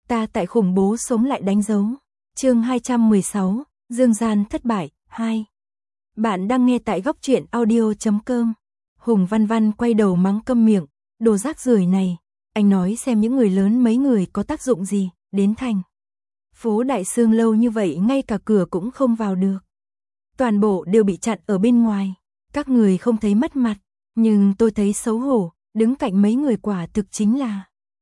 Ta tại khủng bố sống lại đánh dấu. Chương 216, Dương gian thất bại, 2. Bạn đang nghe tại góc truyện audio.com. Hùng Văn Văn quay đầu mắng câm miệng, đồ rác rưởi này, anh nói xem những người lớn mấy người có tác dụng gì, đến thành phố Đại Sương lâu như vậy ngay cả cửa cũng không vào được. Toàn bộ đều bị chặn ở bên ngoài, các người không thấy mất mặt, nhưng tôi thấy xấu hổ, đứng cạnh mấy người quả thực chính là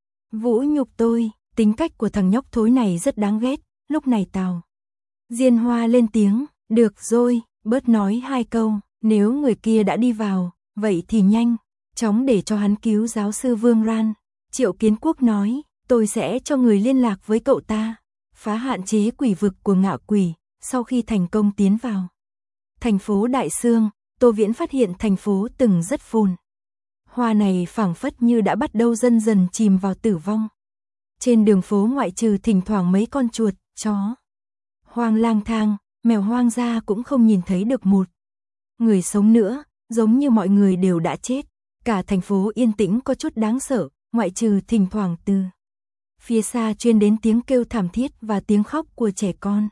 vũ nhục tôi. Tính cách của thằng nhóc thối này rất đáng ghét. Lúc này Tào Diên Hoa lên tiếng, được rồi, bớt nói hai câu, nếu người kia đã đi vào, vậy thì nhanh chóng để cho hắn cứu giáo sư Vương Ran. Triệu Kiến Quốc nói, tôi sẽ cho người liên lạc với cậu ta, phá hạn chế quỷ vực của ngạo quỷ. Sau khi thành công tiến vào thành phố Đại Sương, Tô Viễn phát hiện thành phố từng rất phồn hoa này phảng phất như đã bắt đầu dần dần chìm vào tử vong. Trên đường phố ngoại trừ thỉnh thoảng mấy con chuột, chó hoang lang thang, mèo hoang ra cũng không nhìn thấy được một người sống nữa, giống như mọi người đều đã chết. Cả thành phố yên tĩnh có chút đáng sợ, ngoại trừ thỉnh thoảng từ phía xa truyền đến tiếng kêu thảm thiết và tiếng khóc của trẻ con.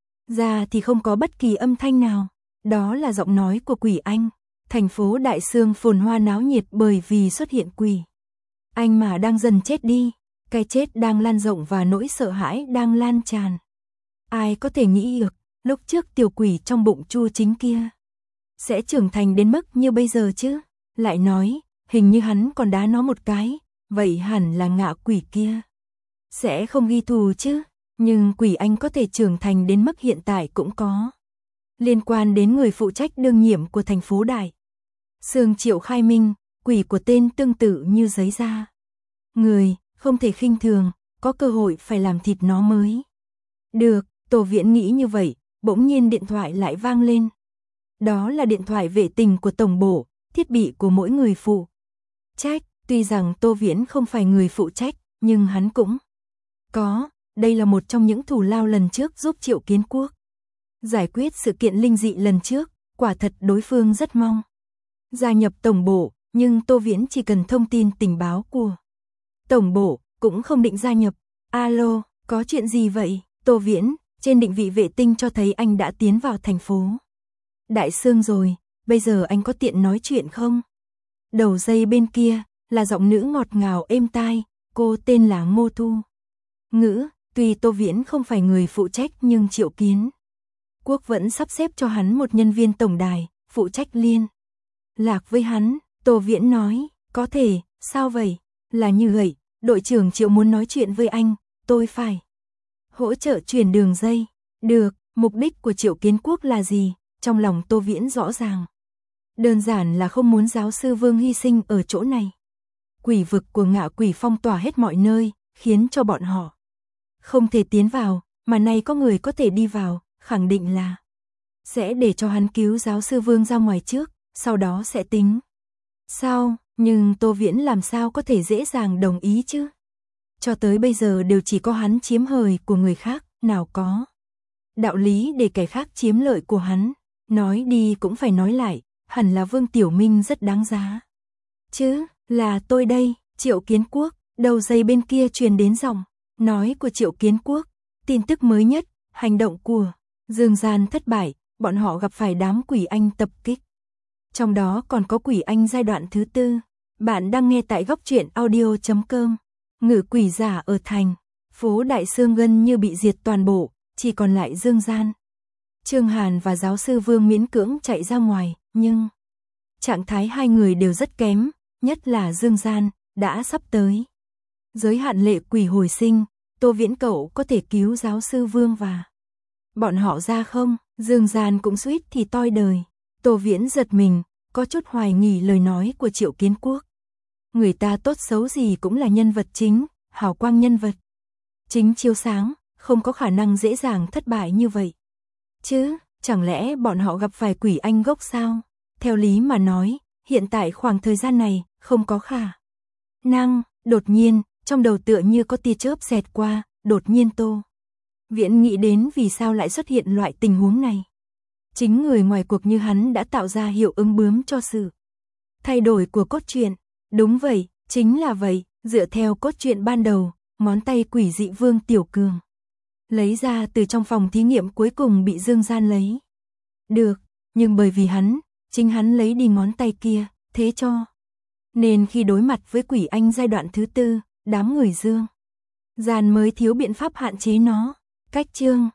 Ra thì không có bất kỳ âm thanh nào, đó là giọng nói của quỷ anh. Thành phố Đại Sương phồn hoa náo nhiệt bởi vì xuất hiện quỷ anh mà đang dần chết đi. Cái chết đang lan rộng và nỗi sợ hãi đang lan tràn. Ai có thể nghĩ được, lúc trước tiểu quỷ trong bụng Chu Chính kia sẽ trưởng thành đến mức như bây giờ chứ? Lại nói, hình như hắn còn đá nó một cái, vậy hẳn là ngạ quỷ kia sẽ không ghi thù chứ? Nhưng quỷ anh có thể trưởng thành đến mức hiện tại cũng có liên quan đến người phụ trách đương nhiệm của thành phố Đại Sương Triệu Khai Minh, quỷ của tên tương tự như giấy da. Người không thể khinh thường, có cơ hội phải làm thịt nó mới được. Tô Viễn nghĩ như vậy, bỗng nhiên điện thoại lại vang lên. Đó là điện thoại vệ tinh của tổng bộ, thiết bị của mỗi người phụ trách. Tuy rằng Tô Viễn không phải người phụ trách, nhưng hắn cũng có. Đây là một trong những thù lao lần trước giúp Triệu Kiến Quốc giải quyết sự kiện linh dị lần trước. Quả thật đối phương rất mong gia nhập tổng bộ, nhưng Tô Viễn chỉ cần thông tin tình báo của tổng bộ, cũng không định gia nhập. Alo, có chuyện gì vậy? Tô Viễn, trên định vị vệ tinh cho thấy anh đã tiến vào thành phố Đại Sương rồi, bây giờ anh có tiện nói chuyện không? Đầu dây bên kia là giọng nữ ngọt ngào êm tai, cô tên là Ngô Thu Ngữ. Tuy Tô Viễn không phải người phụ trách nhưng Triệu Kiến Quốc vẫn sắp xếp cho hắn một nhân viên tổng đài, phụ trách liên lạc với hắn. Tô Viễn nói, có thể, sao vậy? Là như vậy, đội trưởng Triệu muốn nói chuyện với anh, tôi phải hỗ trợ chuyển đường dây. Được, mục đích của Triệu Kiến Quốc là gì? Trong lòng Tô Viễn rõ ràng. Đơn giản là không muốn giáo sư Vương hy sinh ở chỗ này. Quỷ vực của ngạ quỷ phong tỏa hết mọi nơi, khiến cho bọn họ không thể tiến vào, mà nay có người có thể đi vào, khẳng định là sẽ để cho hắn cứu giáo sư Vương ra ngoài trước, sau đó sẽ tính sao? Nhưng Tô Viễn làm sao có thể dễ dàng đồng ý chứ? Cho tới bây giờ đều chỉ có hắn chiếm hời của người khác, nào có đạo lý để kẻ khác chiếm lợi của hắn. Nói đi cũng phải nói lại, hẳn là Vương Tiểu Minh rất đáng giá chứ? Là tôi đây, Triệu Kiến Quốc. Đầu dây bên kia truyền đến giọng nói của Triệu Kiến Quốc. Tin tức mới nhất, hành động của Dương gian thất bại, bọn họ gặp phải đám quỷ anh tập kích. Trong đó còn có quỷ anh giai đoạn thứ 4. Bạn đang nghe tại góc truyện audio.com. Ngự quỷ giả ở thành phố Đại Sương gần như bị diệt toàn bộ, chỉ còn lại Dương gian. Trương Hàn và giáo sư Vương miễn cưỡng chạy ra ngoài, nhưng trạng thái hai người đều rất kém, nhất là Dương gian, đã sắp tới giới hạn lệ quỷ hồi sinh. Tô Viễn cậu có thể cứu giáo sư Vương và bọn họ ra không? Dương gian cũng suýt thì toi đời. Tô Viễn giật mình, có chút hoài nghi lời nói của Triệu Kiến Quốc. Người ta tốt xấu gì cũng là nhân vật chính, hào quang nhân vật chính chiếu sáng, không có khả năng dễ dàng thất bại như vậy chứ? Chẳng lẽ bọn họ gặp phải quỷ anh gốc sao? Theo lý mà nói, hiện tại khoảng thời gian này không có khả năng. Đột nhiên, trong đầu tựa như có tia chớp xẹt qua, đột nhiên Tô Viễn nghĩ đến vì sao lại xuất hiện loại tình huống này. Chính người ngoài cuộc như hắn đã tạo ra hiệu ứng bướm cho sự thay đổi của cốt truyện. Đúng vậy, chính là vậy, dựa theo cốt truyện ban đầu, ngón tay quỷ dị Vương Tiểu Cường. Lấy ra từ trong phòng thí nghiệm cuối cùng bị Dương Gian lấy. Được, nhưng bởi vì chính hắn lấy đi ngón tay kia, thế cho. Nên khi đối mặt với quỷ anh giai đoạn thứ 4, đám người Dương Gian mới thiếu biện pháp hạn chế nó. Cách chương